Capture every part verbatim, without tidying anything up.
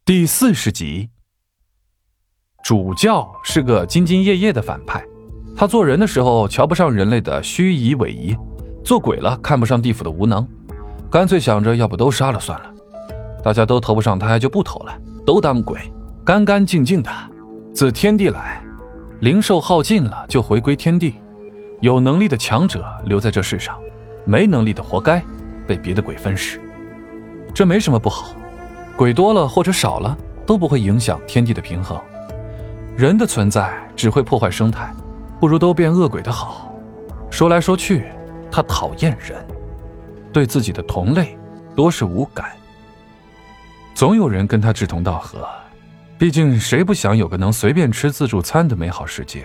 第四十集。主教是个兢兢业业的反派，他做人的时候瞧不上人类的虚夷伪仪，做鬼了看不上地府的无能，干脆想着要不都杀了算了，大家都投不上他就不投了，都当鬼，干干净净的。自天地来，灵兽耗尽了就回归天地，有能力的强者留在这世上，没能力的活该被别的鬼分食。这没什么不好，鬼多了或者少了都不会影响天地的平衡，人的存在只会破坏生态，不如都变恶鬼的好。说来说去，他讨厌人，对自己的同类多是无感。总有人跟他志同道合，毕竟谁不想有个能随便吃自助餐的美好世界。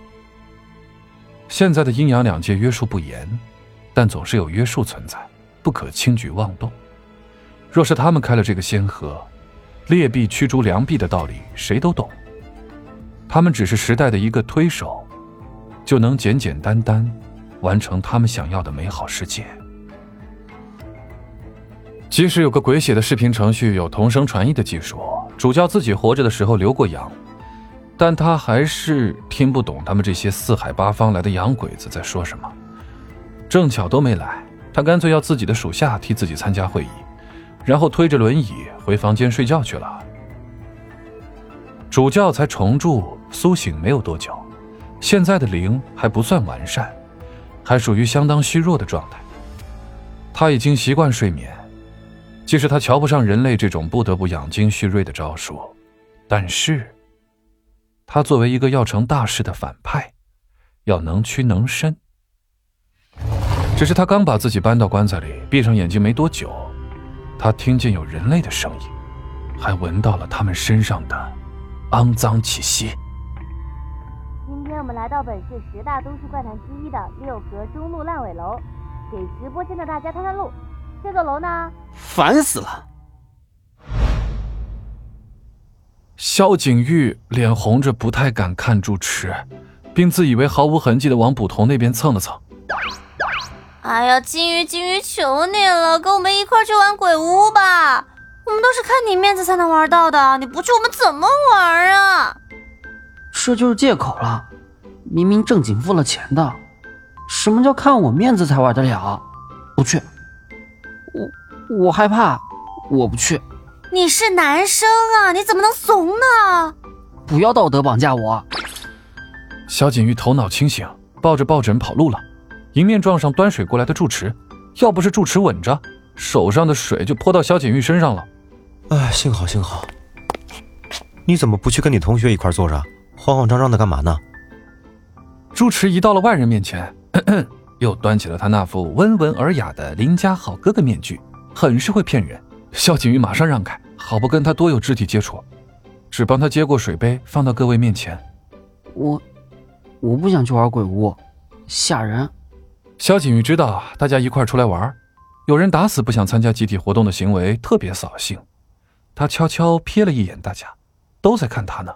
现在的阴阳两界约束不严，但总是有约束存在，不可轻举妄动。若是他们开了这个先河，劣币驱逐良币的道理谁都懂，他们只是时代的一个推手，就能简简单单完成他们想要的美好世界。即使有个鬼写的视频程序有同声传译的技术，主教自己活着的时候留过洋，但他还是听不懂他们这些四海八方来的洋鬼子在说什么。正巧都没来，他干脆要自己的属下替自己参加会议，然后推着轮椅回房间睡觉去了。主教才重铸苏醒没有多久，现在的灵还不算完善，还属于相当虚弱的状态。他已经习惯睡眠，即使他瞧不上人类这种不得不养精蓄锐的招数，但是他作为一个要成大事的反派，要能屈能伸。只是他刚把自己搬到棺材里，闭上眼睛没多久，他听见有人类的声音，还闻到了他们身上的肮脏气息。 今天我们来到本市十大都市怪谈之一的六合中路烂尾楼，给直播间的大家探探路。这座楼呢， 烦死了。 萧景玉脸红着不太敢看住持，并自以为毫无痕迹的往捕头那边蹭了蹭。 哎呀，金鱼金鱼，求你了，跟我们一块去玩鬼屋吧，我们都是看你面子才能玩到的，你不去我们怎么玩啊？ 这就是借口了，明明正经付了钱的，什么叫看我面子才玩得了？不去，我我害怕，我不去。 你是男生啊，你怎么能怂呢？ 不要道德绑架我。 萧景玉头脑清醒，抱着抱枕跑路了，迎面撞上端水过来的住持，要不是住持稳着，手上的水就泼到萧景玉身上了。 哎，幸好幸好。你怎么不去跟你同学一块坐着，慌慌张张的干嘛呢？ 住持一到了外人面前，咳咳又端起了他那副温文尔雅的邻家好哥哥面具，很是会骗人。萧景玉马上让开，好不跟他多有肢体接触，只帮他接过水杯放到各位面前。 我我不想去玩鬼屋，吓人。 萧景玉知道大家一块出来玩，有人打死不想参加集体活动的行为特别扫兴，他悄悄瞥了一眼大家，都在看他呢。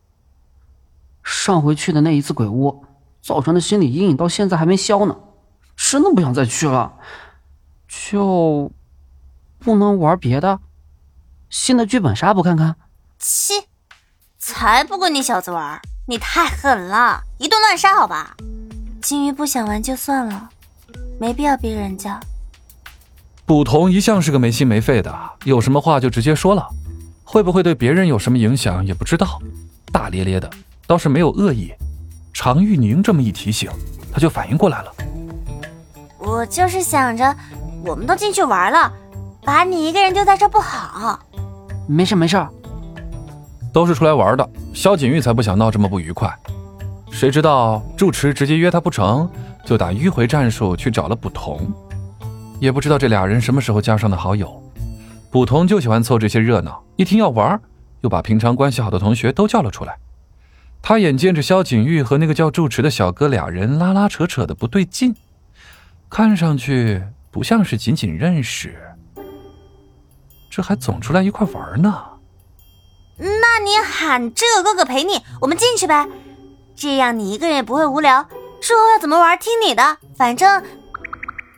上回去的那一次鬼屋造成的心理阴影到现在还没消呢，真的不想再去了。就不能玩别的？新的剧本杀不看看？ 切，才不跟你小子玩，你太狠了，一顿乱杀好吧。金鱼不想玩就算了，没必要逼人家。 捕童一向是个没心没肺的，有什么话就直接说了，会不会对别人有什么影响也不知道，大咧咧的，倒是没有恶意。常玉宁这么一提醒，他就反应过来了。 我就是想着我们都进去玩了，把你一个人丢在这不好。 没事没事， 都是出来玩的，萧景玉才不想闹这么不愉快。谁知道住持直接约他不成，就打迂回战术去找了捕童。也不知道这俩人什么时候加上的好友，捕童就喜欢凑这些热闹，一听要玩，又把平常关系好的同学都叫了出来。他眼见着萧景玉和那个叫住持的小哥俩人拉拉扯扯的不对劲，看上去不像是仅仅认识，这还总出来一块玩呢。 那你喊这个哥哥陪你，我们进去呗，这样你一个人也不会无聊，之后要怎么玩听你的，反正……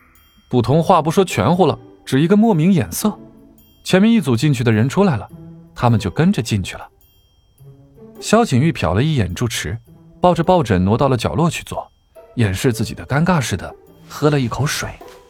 捕童话不说全乎了，只一个莫名眼色，前面一组进去的人出来了， 他们就跟着进去了。萧景玉瞟了一眼住持，抱着抱枕挪到了角落去坐，掩饰自己的尴尬似的喝了一口水。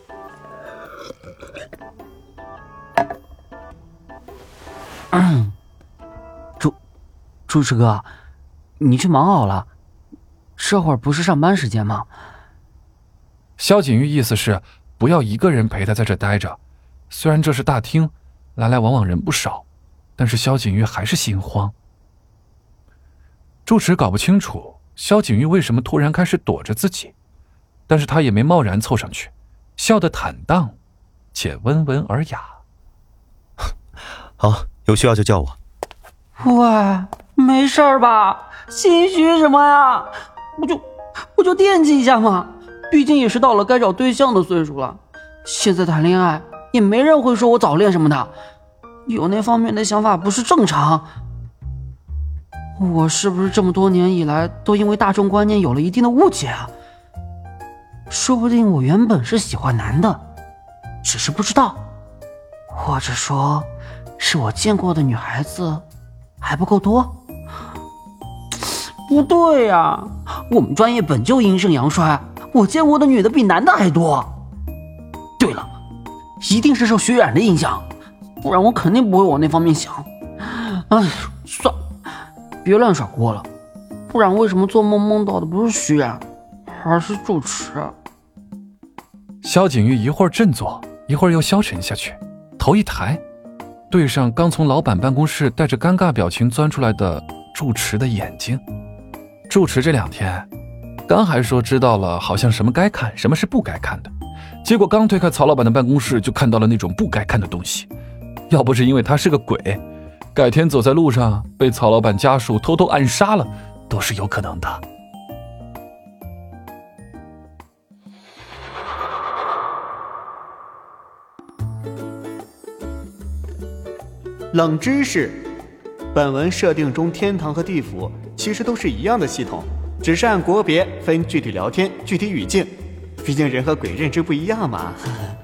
嗯，住住持哥，你去忙好了，这会儿不是上班时间吗？ 萧景玉意思是不要一个人陪他在这待着，虽然这是大厅，来来往往人不少，但是萧景玉还是心慌。住持搞不清楚萧景玉为什么突然开始躲着自己，但是他也没贸然凑上去，笑得坦荡且温文尔雅。 好，有需要就叫我。 喂，没事儿吧？心虚什么呀？不就不就惦记一下嘛，毕竟也是到了该找对象的岁数了，现在谈恋爱也没人会说我早恋什么的，有那方面的想法不是正常。我是不是这么多年以来都因为大众观念有了一定的误解啊？说不定我原本是喜欢男的，只是不知道，或者说是我见过的女孩子还不够多。不对呀、啊，我们专业本就阴盛阳衰，我见过的女的比男的还多。对了，一定是受徐冉的影响，不然我肯定不会往那方面想。哎，算了，别乱甩锅了，不然为什么做梦梦到的不是徐冉，而是住持？ 萧景玉一会儿振作，一会儿又消沉下去，头一抬，对上刚从老板办公室带着尴尬表情钻出来的住持的眼睛。住持这两天刚还说知道了好像什么该看什么是不该看的，结果刚推开曹老板的办公室就看到了那种不该看的东西。要不是因为他是个鬼，改天走在路上被曹老板家属偷偷暗杀了都是有可能的。 冷知识：本文设定中天堂和地府其实都是一样的系统，只是按国别分具体聊天、具体语境。毕竟人和鬼认知不一样嘛。呵呵